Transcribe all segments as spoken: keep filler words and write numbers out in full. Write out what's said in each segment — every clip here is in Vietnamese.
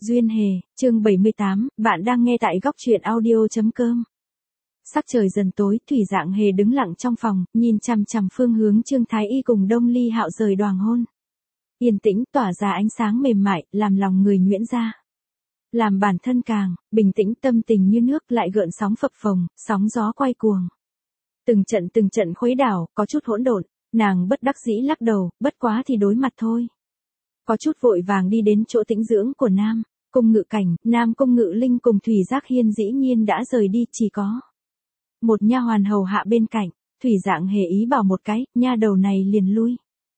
Duyên Hề, chương bảy mươi tám, bạn đang nghe tại góc truyện audio.com. Sắc trời dần tối, Thủy Dạng Hề đứng lặng trong phòng, nhìn chằm chằm phương hướng Trương Thái Y cùng Đông Ly Hạo rời đoàng hôn. Yên tĩnh tỏa ra ánh sáng mềm mại, làm lòng người nhuyễn ra. Làm bản thân càng, bình tĩnh tâm tình như nước lại gợn sóng phập phồng, sóng gió quay cuồng. Từng trận từng trận khuấy đảo, có chút hỗn độn, nàng bất đắc dĩ lắc đầu, bất quá thì đối mặt thôi. Có chút vội vàng đi đến chỗ tĩnh dưỡng của Nam Cung Ngự Cảnh, Nam Cung Ngự Linh cùng Thủy Giác Hiên dĩ nhiên đã rời đi, chỉ có một nha hoàn hầu hạ bên cạnh. Thủy Dạng Hề ý bảo một cái, nha đầu này liền lui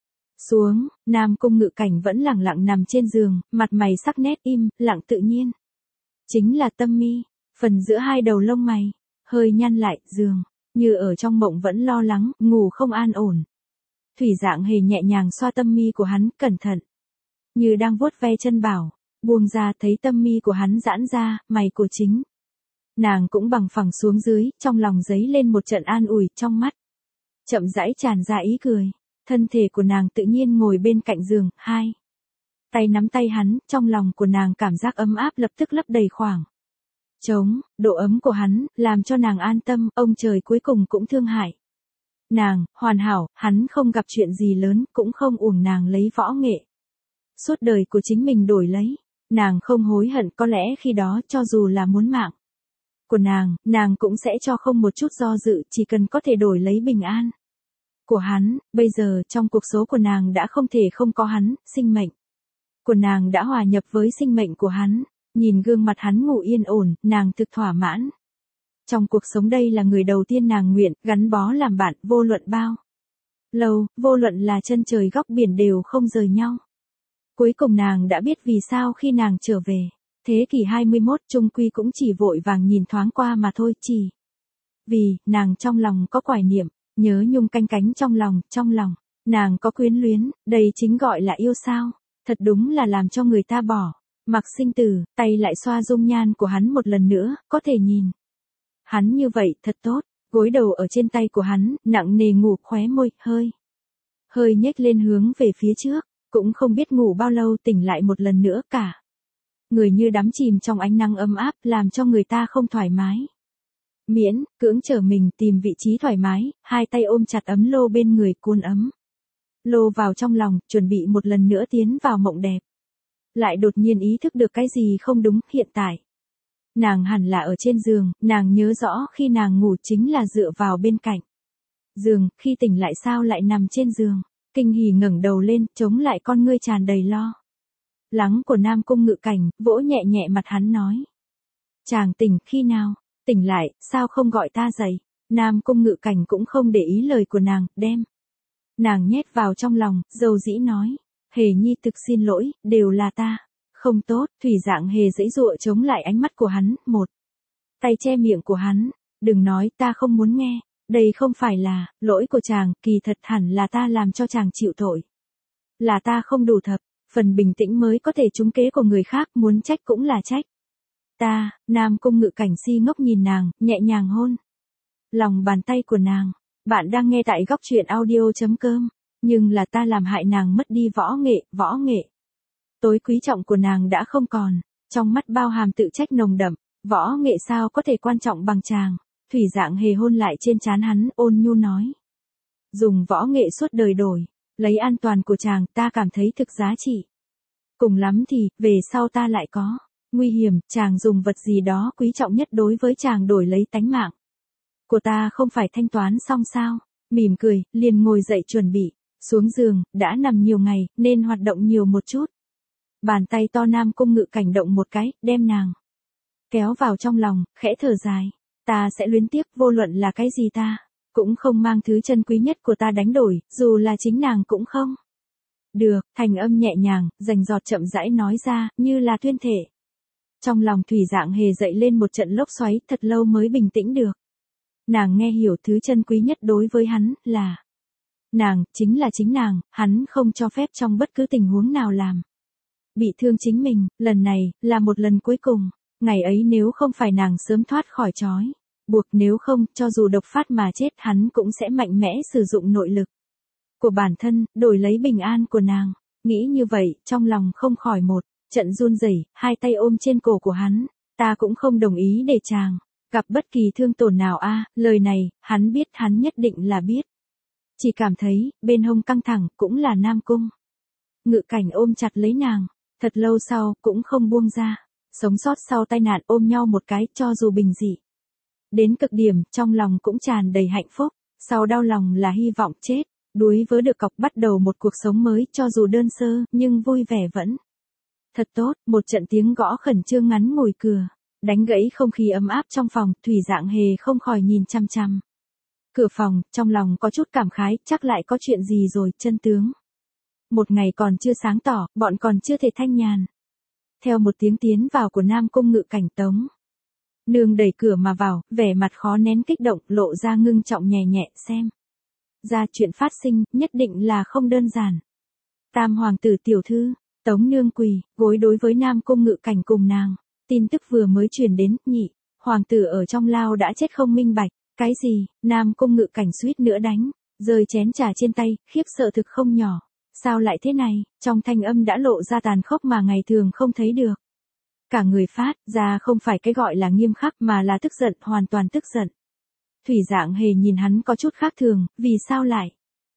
xuống. Nam Cung Ngự Cảnh vẫn lặng lặng nằm trên giường, mặt mày sắc nét im lặng tự nhiên. Chính là Tâm Mi, phần giữa hai đầu lông mày hơi nhăn lại, giường như ở trong mộng vẫn lo lắng, ngủ không an ổn. Thủy Dạng Hề nhẹ nhàng xoa tâm mi của hắn, cẩn thận, như đang vuốt ve chân bảo, buông ra thấy tâm mi của hắn giãn ra, mày của chính nàng cũng bằng phẳng xuống dưới, trong lòng dấy lên một trận an ủi, trong mắt chậm rãi tràn ra ý cười. Thân thể của nàng tự nhiên ngồi bên cạnh giường, hai tay nắm tay hắn, trong lòng của nàng cảm giác ấm áp lập tức lấp đầy khoảng trống. Độ ấm của hắn làm cho nàng an tâm, ông trời cuối cùng cũng thương hại nàng, hoàn hảo, hắn không gặp chuyện gì lớn, cũng không uổng nàng lấy võ nghệ suốt đời của chính mình đổi lấy. Nàng không hối hận, có lẽ khi đó cho dù là muốn mạng của nàng, nàng cũng sẽ cho không một chút do dự, chỉ cần có thể đổi lấy bình an của hắn. Bây giờ trong cuộc số của nàng đã không thể không có hắn, sinh mệnh của nàng đã hòa nhập với sinh mệnh của hắn. Nhìn gương mặt hắn ngủ yên ổn, nàng thực thỏa mãn. Trong cuộc sống đây là người đầu tiên nàng nguyện gắn bó làm bạn, vô luận bao lâu, vô luận là chân trời góc biển đều không rời nhau. Cuối cùng nàng đã biết vì sao khi nàng trở về thế kỷ hai mươi mốt, chung quy cũng chỉ vội vàng nhìn thoáng qua mà thôi, chỉ vì nàng trong lòng có quải niệm, nhớ nhung canh cánh trong lòng, trong lòng nàng có quyến luyến, đây chính gọi là yêu sao. Thật đúng là làm cho người ta bỏ mặc sinh tử. Tay lại xoa dung nhan của hắn một lần nữa, có thể nhìn hắn như vậy thật tốt. Gối đầu ở trên tay của hắn, nặng nề ngủ, khóe môi hơi hơi nhếch lên hướng về phía trước. Cũng không biết ngủ bao lâu, tỉnh lại một lần nữa, cả người như đắm chìm trong ánh nắng ấm áp, làm cho người ta không thoải mái. Miễn cưỡng trở mình tìm vị trí thoải mái, hai tay ôm chặt ấm lô bên người, cuốn ấm lô vào trong lòng, chuẩn bị một lần nữa tiến vào mộng đẹp. Lại đột nhiên ý thức được cái gì không đúng. Hiện tại nàng hẳn là ở trên giường, nàng nhớ rõ khi nàng ngủ chính là dựa vào bên cạnh giường, khi tỉnh lại sao lại nằm trên giường. Kinh hỉ ngẩng đầu lên, chống lại con ngươi tràn đầy lo lắng của Nam Cung Ngự Cảnh, vỗ nhẹ nhẹ mặt hắn nói: chàng tỉnh khi nào? Tỉnh lại, sao không gọi ta dậy? Nam Cung Ngự Cảnh cũng không để ý lời của nàng, đem nàng nhét vào trong lòng, dầu dĩ nói: Hề nhi thực xin lỗi, đều là ta không tốt. Thủy Dạng Hề giãy giụa chống lại ánh mắt của hắn, một tay che miệng của hắn. Đừng nói, ta không muốn nghe. Đây không phải là lỗi của chàng, kỳ thật hẳn là ta làm cho chàng chịu tội. Là ta không đủ thập phần bình tĩnh mới có thể trúng kế của người khác, muốn trách cũng là trách ta. Nam Cung Ngự Cảnh si ngốc nhìn nàng, nhẹ nhàng hôn lòng bàn tay của nàng. Bạn đang nghe tại góc truyện audio.com. Nhưng là ta làm hại nàng mất đi võ nghệ, võ nghệ tối quý trọng của nàng đã không còn. Trong mắt bao hàm tự trách nồng đậm, võ nghệ sao có thể quan trọng bằng chàng. Thủy Dạng Hề hôn lại trên trán hắn, ôn nhu nói: dùng võ nghệ suốt đời đổi lấy an toàn của chàng, ta cảm thấy thực giá trị. Cùng lắm thì, về sau ta lại có nguy hiểm, chàng dùng vật gì đó quý trọng nhất đối với chàng đổi lấy tánh mạng của ta không phải thanh toán xong sao? Mỉm cười, liền ngồi dậy chuẩn bị xuống giường, đã nằm nhiều ngày, nên hoạt động nhiều một chút. Bàn tay to Nam Cung Ngự Cảnh động một cái, đem nàng kéo vào trong lòng, khẽ thở dài: ta sẽ luyến tiếc, vô luận là cái gì ta cũng không mang thứ chân quý nhất của ta đánh đổi, dù là chính nàng cũng không. Được, thành âm nhẹ nhàng, rành giọt chậm rãi nói ra, như là tuyên thể. Trong lòng Thủy Dạng Hề dậy lên một trận lốc xoáy, thật lâu mới bình tĩnh được. Nàng nghe hiểu thứ chân quý nhất đối với hắn, là nàng, chính là chính nàng, hắn không cho phép trong bất cứ tình huống nào làm bị thương chính mình. Lần này, là một lần cuối cùng. Ngày ấy nếu không phải nàng sớm thoát khỏi trói buộc, nếu không, cho dù độc phát mà chết, hắn cũng sẽ mạnh mẽ sử dụng nội lực của bản thân, đổi lấy bình an của nàng. Nghĩ như vậy, trong lòng không khỏi một trận run rẩy, hai tay ôm trên cổ của hắn. Ta cũng không đồng ý để chàng gặp bất kỳ thương tổn nào a, lời này, hắn biết hắn nhất định là biết. Chỉ cảm thấy, bên hông căng thẳng, cũng là Nam Cung. Ngự Cảnh ôm chặt lấy nàng, thật lâu sau, cũng không buông ra. Sống sót sau tai nạn ôm nhau một cái, cho dù bình dị. Đến cực điểm, trong lòng cũng tràn đầy hạnh phúc, sau đau lòng là hy vọng chết. Đuối vớ được cọc bắt đầu một cuộc sống mới, cho dù đơn sơ, nhưng vui vẻ vẫn. Thật tốt, một trận tiếng gõ khẩn trương ngắn ngủi cửa, đánh gãy không khí ấm áp trong phòng, Thủy Dạng Hề không khỏi nhìn chăm chăm. Cửa phòng, trong lòng có chút cảm khái, chắc lại có chuyện gì rồi, chân tướng. Một ngày còn chưa sáng tỏ, bọn còn chưa thể thanh nhàn. Theo một tiếng tiến vào của Nam Cung Ngự Cảnh Tống. Nương đẩy cửa mà vào, vẻ mặt khó nén kích động, lộ ra ngưng trọng nhẹ nhẹ, xem. Ra chuyện phát sinh, nhất định là không đơn giản. Tam hoàng tử tiểu thư, Tống nương quỳ, gối đối với Nam Cung Ngự Cảnh cùng nàng. Tin tức vừa mới truyền đến, nhị, hoàng tử ở trong lao đã chết không minh bạch. Cái gì, Nam Cung Ngự Cảnh suýt nữa đánh, rơi chén trà trên tay, khiếp sợ thực không nhỏ. Sao lại thế này, trong thanh âm đã lộ ra tàn khốc mà ngày thường không thấy được. Cả người phát ra không phải cái gọi là nghiêm khắc mà là tức giận, hoàn toàn tức giận. Thủy Dạng Hề nhìn hắn có chút khác thường, vì sao lại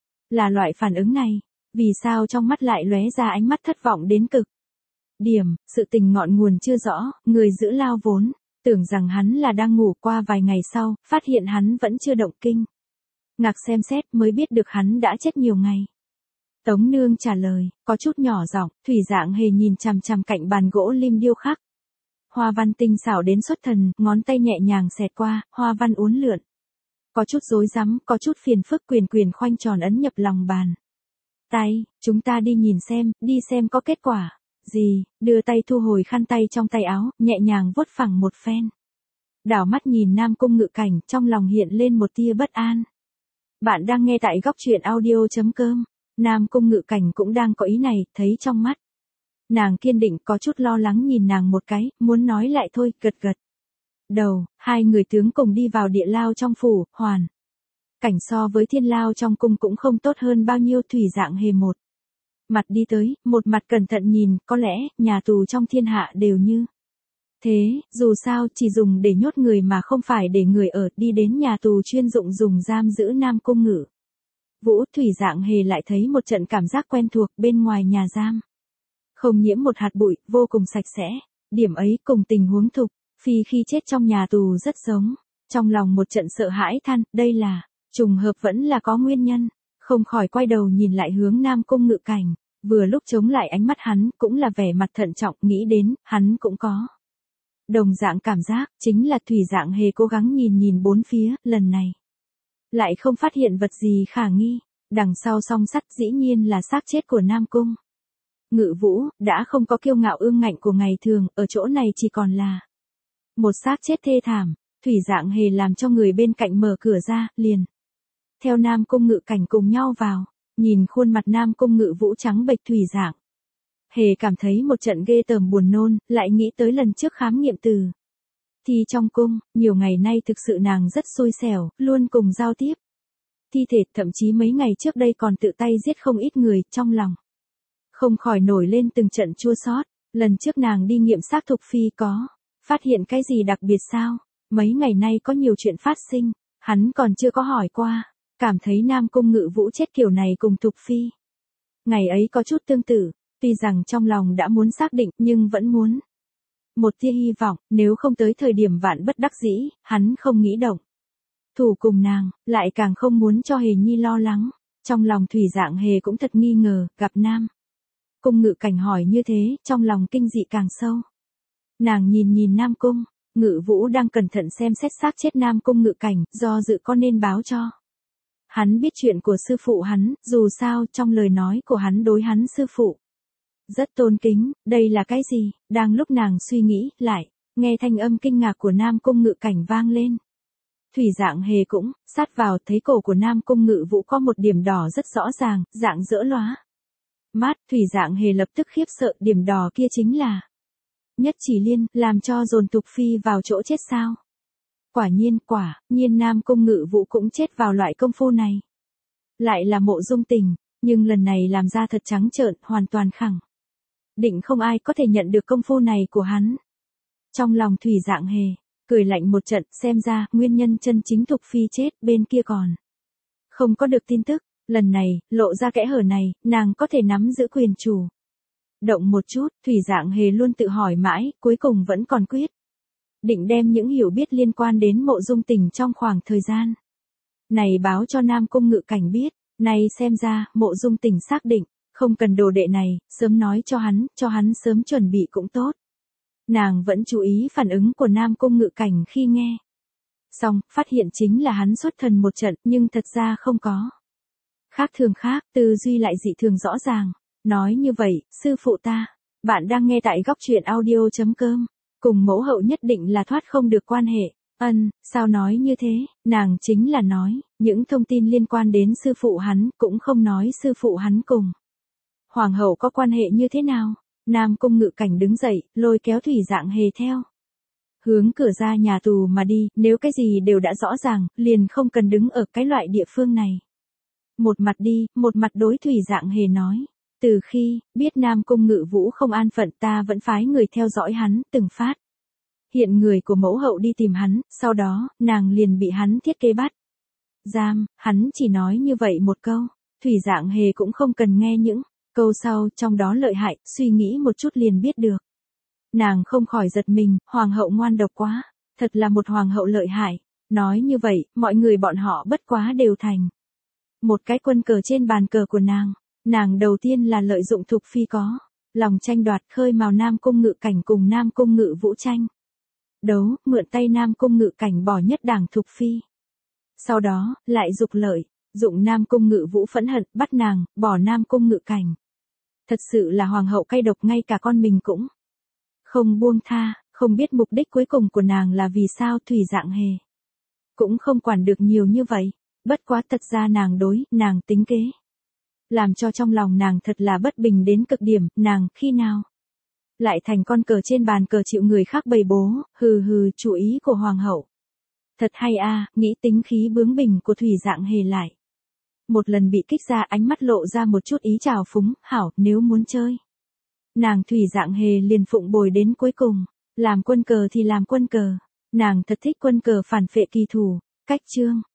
là loại phản ứng này, vì sao trong mắt lại lóe ra ánh mắt thất vọng đến cực điểm, sự tình ngọn nguồn chưa rõ, người giữ lao vốn, tưởng rằng hắn là đang ngủ, qua vài ngày sau, phát hiện hắn vẫn chưa động kinh. Ngạc xem xét mới biết được hắn đã chết nhiều ngày. Tống nương trả lời, có chút nhỏ giọng. Thủy Dạng Hề nhìn chằm chằm cạnh bàn gỗ lim điêu khắc. Hoa văn tinh xảo đến xuất thần, ngón tay nhẹ nhàng xẹt qua, hoa văn uốn lượn. Có chút rối rắm, có chút phiền phức, quyền quyền khoanh tròn ấn nhập lòng bàn tay, chúng ta đi nhìn xem, đi xem có kết quả gì, đưa tay thu hồi khăn tay trong tay áo, nhẹ nhàng vuốt phẳng một phen. Đảo mắt nhìn Nam Cung Ngự Cảnh, trong lòng hiện lên một tia bất an. Bạn đang nghe tại góc truyện audio.com. Nam Cung Ngự Cảnh cũng đang có ý này, thấy trong mắt. Nàng kiên định, có chút lo lắng nhìn nàng một cái, muốn nói lại thôi, gật gật đầu. Hai người tướng cùng đi vào địa lao trong phủ, hoàn cảnh so với thiên lao trong cung cũng không tốt hơn bao nhiêu. Thủy Dạng Hề một mặt đi tới, một mặt cẩn thận nhìn, có lẽ, nhà tù trong thiên hạ đều như thế, dù sao, chỉ dùng để nhốt người mà không phải để người ở. Đi đến nhà tù chuyên dụng dùng giam giữ Nam Cung Ngự Vũ, Thủy Dạng Hề lại thấy một trận cảm giác quen thuộc bên ngoài nhà giam. Không nhiễm một hạt bụi, vô cùng sạch sẽ. Điểm ấy cùng tình huống Thục Phi khi chết trong nhà tù rất giống. Trong lòng một trận sợ hãi than, đây là trùng hợp vẫn là có nguyên nhân. Không khỏi quay đầu nhìn lại hướng Nam Cung Ngự Cảnh. Vừa lúc chống lại ánh mắt hắn, cũng là vẻ mặt thận trọng, nghĩ đến, hắn cũng có đồng dạng cảm giác, chính là Thủy Dạng Hề cố gắng nhìn nhìn bốn phía, lần này lại không phát hiện vật gì khả nghi. Đằng sau song sắt dĩ nhiên là xác chết của Nam Cung Ngự Vũ, đã không có kiêu ngạo ương ngạnh của ngày thường, ở chỗ này chỉ còn là một xác chết thê thảm. Thủy Dạng Hề làm cho người bên cạnh mở cửa ra, liền theo Nam Cung Ngự Cảnh cùng nhau vào. Nhìn khuôn mặt Nam Cung Ngự Vũ trắng bệch, Thủy Dạng Hề cảm thấy một trận ghê tởm buồn nôn, lại nghĩ tới lần trước khám nghiệm từ thi trong cung, nhiều ngày nay thực sự nàng rất xui xẻo, luôn cùng giao tiếp thi thể, thậm chí mấy ngày trước đây còn tự tay giết không ít người, trong lòng không khỏi nổi lên từng trận chua xót. Lần trước nàng đi nghiệm xác Thục Phi có phát hiện cái gì đặc biệt sao? Mấy ngày nay có nhiều chuyện phát sinh, hắn còn chưa có hỏi qua, cảm thấy Nam Cung Ngự Vũ chết kiểu này cùng Thục Phi ngày ấy có chút tương tự. Tuy rằng trong lòng đã muốn xác định, nhưng vẫn muốn một tia hy vọng, nếu không tới thời điểm vạn bất đắc dĩ, hắn không nghĩ động thủ cùng nàng, lại càng không muốn cho Hề Nhi lo lắng. Trong lòng Thủy Dạng Hề cũng thật nghi ngờ, gặp Nam Cung Ngự Cảnh hỏi như thế, trong lòng kinh dị càng sâu. Nàng nhìn nhìn Nam Cung Ngự Vũ đang cẩn thận xem xét xác chết Nam Cung Ngự Cảnh, do dự có nên báo cho hắn biết chuyện của sư phụ hắn, dù sao trong lời nói của hắn đối hắn sư phụ rất tôn kính. Đây là cái gì? Đang lúc nàng suy nghĩ, lại nghe thanh âm kinh ngạc của Nam Cung Ngự Cảnh vang lên. Thủy Dạng Hề cũng sát vào, thấy cổ của Nam Cung Ngự Vũ có một điểm đỏ rất rõ ràng, dạng dỡ lóa mắt. Thủy Dạng Hề lập tức khiếp sợ, điểm đỏ kia chính là Nhất Chỉ Liên, làm cho dồn Thục Phi vào chỗ chết sao? Quả nhiên, quả nhiên Nam Cung Ngự Vũ cũng chết vào loại công phu này. Lại là Mộ Dung Tình, nhưng lần này làm ra thật trắng trợn, hoàn toàn khẳng định không ai có thể nhận được công phu này của hắn. Trong lòng Thủy Dạng Hề, cười lạnh một trận, xem ra, nguyên nhân chân chính Thục Phi chết, bên kia còn không có được tin tức, lần này, lộ ra kẽ hở này, nàng có thể nắm giữ quyền chủ động một chút, Thủy Dạng Hề luôn tự hỏi mãi, cuối cùng vẫn còn quyết định đem những hiểu biết liên quan đến Mộ Dung Tình trong khoảng thời gian này báo cho Nam Cung Ngự Cảnh biết, này xem ra, Mộ Dung Tình xác định, không cần đồ đệ này, sớm nói cho hắn, cho hắn sớm chuẩn bị cũng tốt. Nàng vẫn chú ý phản ứng của Nam Cung Ngự Cảnh khi nghe. Xong, phát hiện chính là hắn xuất thần một trận, nhưng thật ra không có khác thường khác, tư duy lại dị thường rõ ràng. Nói như vậy, sư phụ ta, bạn đang nghe tại góc truyện audio.com, cùng mẫu hậu nhất định là thoát không được quan hệ. Ân, sao nói như thế, nàng chính là nói, những thông tin liên quan đến sư phụ hắn, cũng không nói sư phụ hắn cùng hoàng hậu có quan hệ như thế nào. Nam Cung Ngự Cảnh đứng dậy, lôi kéo Thủy Dạng Hề theo hướng cửa ra nhà tù mà đi, nếu cái gì đều đã rõ ràng, liền không cần đứng ở cái loại địa phương này. Một mặt đi, một mặt đối Thủy Dạng Hề nói, từ khi biết Nam Cung Ngự Vũ không an phận, ta vẫn phái người theo dõi hắn, từng phát hiện người của mẫu hậu đi tìm hắn, sau đó, nàng liền bị hắn thiết kế bắt giam, hắn chỉ nói như vậy một câu, Thủy Dạng Hề cũng không cần nghe những câu sau, trong đó lợi hại, suy nghĩ một chút liền biết được. Nàng không khỏi giật mình, hoàng hậu ngoan độc quá, thật là một hoàng hậu lợi hại. Nói như vậy, mọi người bọn họ bất quá đều thành một cái quân cờ trên bàn cờ của nàng. Nàng đầu tiên là lợi dụng Thục Phi có lòng tranh đoạt, khơi mào Nam Cung Ngự Cảnh cùng Nam Cung Ngự Vũ tranh đấu, mượn tay Nam Cung Ngự Cảnh bỏ nhất đảng Thục Phi. Sau đó, lại dục lợi, dụng Nam Cung Ngự Vũ phẫn hận, bắt nàng, bỏ Nam Cung Ngự Cảnh. Thật sự là hoàng hậu cay độc, ngay cả con mình cũng không buông tha, không biết mục đích cuối cùng của nàng là vì sao. Thủy Dạng Hề cũng không quản được nhiều như vậy, bất quá thật ra nàng đối, nàng tính kế, làm cho trong lòng nàng thật là bất bình đến cực điểm. Nàng khi nào lại thành con cờ trên bàn cờ chịu người khác bày bố, hừ hừ, chủ ý của hoàng hậu thật hay a. Nghĩ tính khí bướng bỉnh của Thủy Dạng Hề lại một lần bị kích ra, ánh mắt lộ ra một chút ý trào phúng. Hảo, nếu muốn chơi, nàng Thủy Dạng Hề liền phụng bồi đến cuối cùng, làm quân cờ thì làm quân cờ, nàng thật thích quân cờ phản phệ kỳ thủ. Cách chương